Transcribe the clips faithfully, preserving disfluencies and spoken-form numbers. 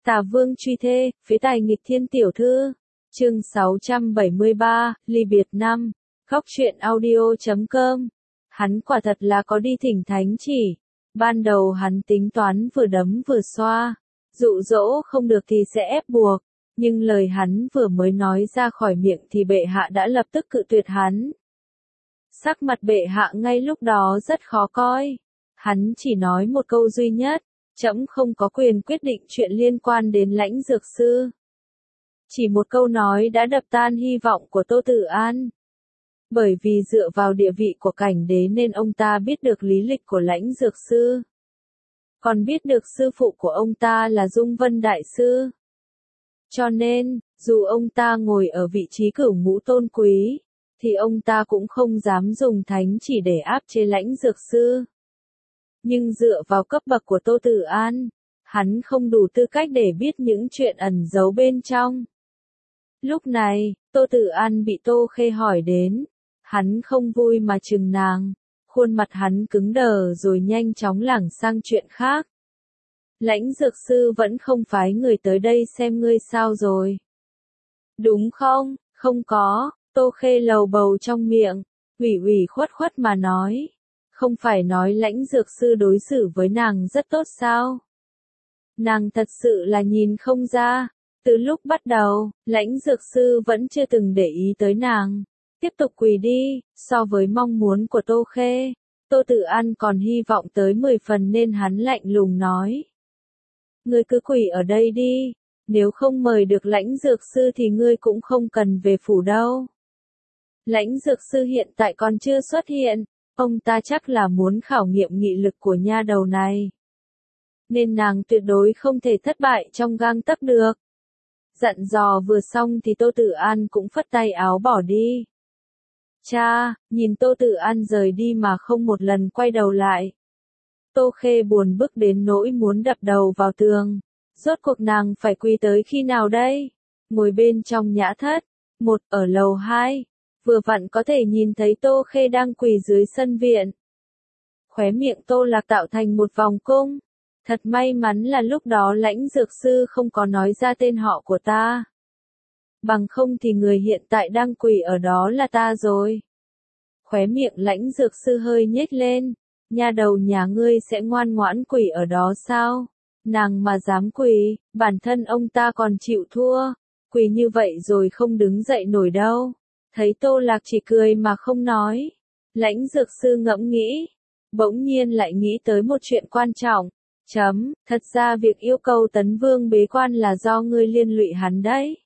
Tà Vương truy thê, phế tài nghịch thiên tiểu thư. Chương sáu trăm bảy mươi ba, ly biệt năm. Góc truyện audio chấm com. Hắn quả thật là có đi thỉnh thánh chỉ. Ban đầu hắn tính toán vừa đấm vừa xoa. Dụ dỗ không được thì sẽ ép buộc. Nhưng lời hắn vừa mới nói ra khỏi miệng thì bệ hạ đã lập tức cự tuyệt hắn. Sắc mặt bệ hạ ngay lúc đó rất khó coi. Hắn chỉ nói một câu duy nhất. Trẫm không có quyền quyết định chuyện liên quan đến Lãnh Dược Sư. Chỉ một câu nói đã đập tan hy vọng của Tô Tử An. Bởi vì dựa vào địa vị của cảnh đế nên ông ta biết được lý lịch của Lãnh Dược Sư. Còn biết được sư phụ của ông ta là Dung Vân Đại Sư. Cho nên, dù ông ta ngồi ở vị trí cửu ngũ tôn quý, thì ông ta cũng không dám dùng thánh chỉ để áp chế Lãnh Dược Sư. Nhưng dựa vào cấp bậc của Tô Tử An, hắn không đủ tư cách để biết những chuyện ẩn giấu bên trong. Lúc này, Tô Tử An bị Tô Khê hỏi đến, hắn không vui mà chừng nàng, khuôn mặt hắn cứng đờ rồi nhanh chóng lảng sang chuyện khác. Lãnh Dược Sư vẫn không phái người tới đây xem ngươi sao rồi. Đúng không? Không có, Tô Khê lầu bầu trong miệng, ủy ủy khuất khuất mà nói. Không phải nói Lãnh Dược Sư đối xử với nàng rất tốt sao? Nàng thật sự là nhìn không ra. Từ lúc bắt đầu, Lãnh Dược Sư vẫn chưa từng để ý tới nàng. Tiếp tục quỳ đi, so với mong muốn của Tô Khê, Tô Tử An còn hy vọng tới mười phần nên hắn lạnh lùng nói. Ngươi cứ quỳ ở đây đi, nếu không mời được Lãnh Dược Sư thì ngươi cũng không cần về phủ đâu. Lãnh Dược Sư hiện tại còn chưa xuất hiện. Ông ta chắc là muốn khảo nghiệm nghị lực của nha đầu này. Nên nàng tuyệt đối không thể thất bại trong gang tấc được. Dặn dò vừa xong thì Tô Tử An cũng phất tay áo bỏ đi. Cha, nhìn Tô Tử An rời đi mà không một lần quay đầu lại. Tô Khê buồn bực đến nỗi muốn đập đầu vào tường. Rốt cuộc nàng phải quỳ tới khi nào đây? Ngồi bên trong nhã thất. Một ở lầu hai. Vừa vặn có thể nhìn thấy Tô Khê đang quỳ dưới sân viện. Khóe miệng Tô Lạc tạo thành một vòng cung. Thật may mắn là lúc đó Lãnh Dược Sư không có nói ra tên họ của ta. Bằng không thì người hiện tại đang quỳ ở đó là ta rồi. Khóe miệng Lãnh Dược Sư hơi nhếch lên. Nha đầu nhà ngươi sẽ ngoan ngoãn quỳ ở đó sao? Nàng mà dám quỳ, bản thân ông ta còn chịu thua. Quỳ như vậy rồi không đứng dậy nổi đâu. Thấy Tô Lạc chỉ cười mà không nói. Lãnh Dược Sư ngẫm nghĩ. Bỗng nhiên lại nghĩ tới một chuyện quan trọng. Chấm, thật ra việc yêu cầu Tấn Vương bế quan là do ngươi liên lụy hắn đấy.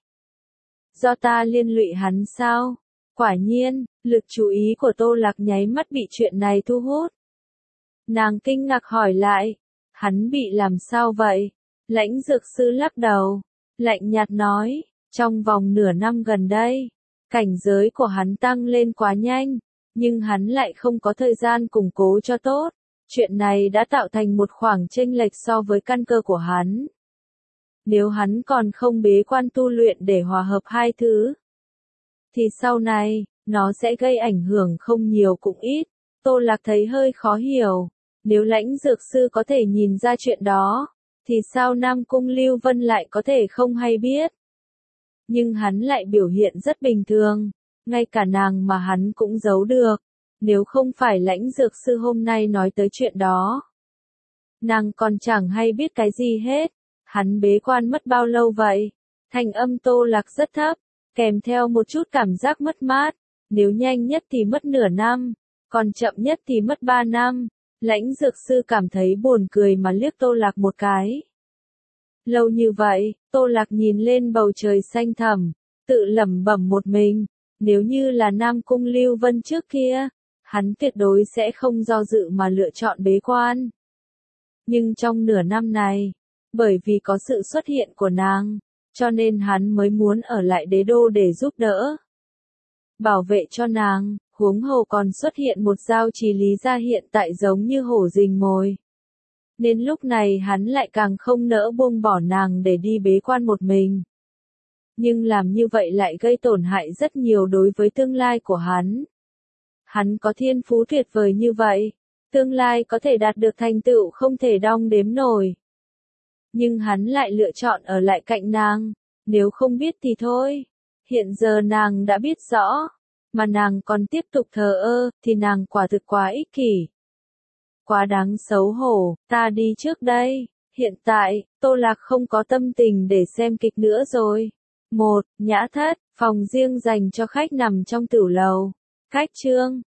Do ta liên lụy hắn sao? Quả nhiên, lực chú ý của Tô Lạc nháy mắt bị chuyện này thu hút. Nàng kinh ngạc hỏi lại. Hắn bị làm sao vậy? Lãnh Dược Sư lắc đầu. Lạnh nhạt nói. Trong vòng nửa năm gần đây. Cảnh giới của hắn tăng lên quá nhanh, nhưng hắn lại không có thời gian củng cố cho tốt. Chuyện này đã tạo thành một khoảng chênh lệch so với căn cơ của hắn. Nếu hắn còn không bế quan tu luyện để hòa hợp hai thứ, thì sau này, nó sẽ gây ảnh hưởng không nhiều cũng ít. Tô Lạc thấy hơi khó hiểu. Nếu Lãnh Dược Sư có thể nhìn ra chuyện đó, thì sao Nam Cung Lưu Vân lại có thể không hay biết? Nhưng hắn lại biểu hiện rất bình thường, ngay cả nàng mà hắn cũng giấu được, nếu không phải Lãnh Dược Sư hôm nay nói tới chuyện đó. Nàng còn chẳng hay biết cái gì hết, hắn bế quan mất bao lâu vậy? Thanh âm Tô Lạc rất thấp, kèm theo một chút cảm giác mất mát, nếu nhanh nhất thì mất nửa năm, còn chậm nhất thì mất ba năm. Lãnh Dược Sư cảm thấy buồn cười mà liếc Tô Lạc một cái. Lâu như vậy, Tô Lạc nhìn lên bầu trời xanh thẳm, tự lẩm bẩm một mình, nếu như là Nam Cung Lưu Vân trước kia, hắn tuyệt đối sẽ không do dự mà lựa chọn bế quan. Nhưng trong nửa năm này, bởi vì có sự xuất hiện của nàng, cho nên hắn mới muốn ở lại đế đô để giúp đỡ, bảo vệ cho nàng, huống hồ còn xuất hiện một Giao Trì Lý gia hiện tại giống như hổ rình mồi. Nên lúc này hắn lại càng không nỡ buông bỏ nàng để đi bế quan một mình. Nhưng làm như vậy lại gây tổn hại rất nhiều đối với tương lai của hắn. Hắn có thiên phú tuyệt vời như vậy, tương lai có thể đạt được thành tựu không thể đong đếm nổi. Nhưng hắn lại lựa chọn ở lại cạnh nàng. Nếu không biết thì thôi. Hiện giờ nàng đã biết rõ. Mà nàng còn tiếp tục thờ ơ, thì nàng quả thực quá ích kỷ. Quá đáng xấu hổ, ta đi trước đây. Hiện tại, Tô Lạc không có tâm tình để xem kịch nữa rồi. Một, nhã thất, phòng riêng dành cho khách nằm trong tửu lầu. Khách trương.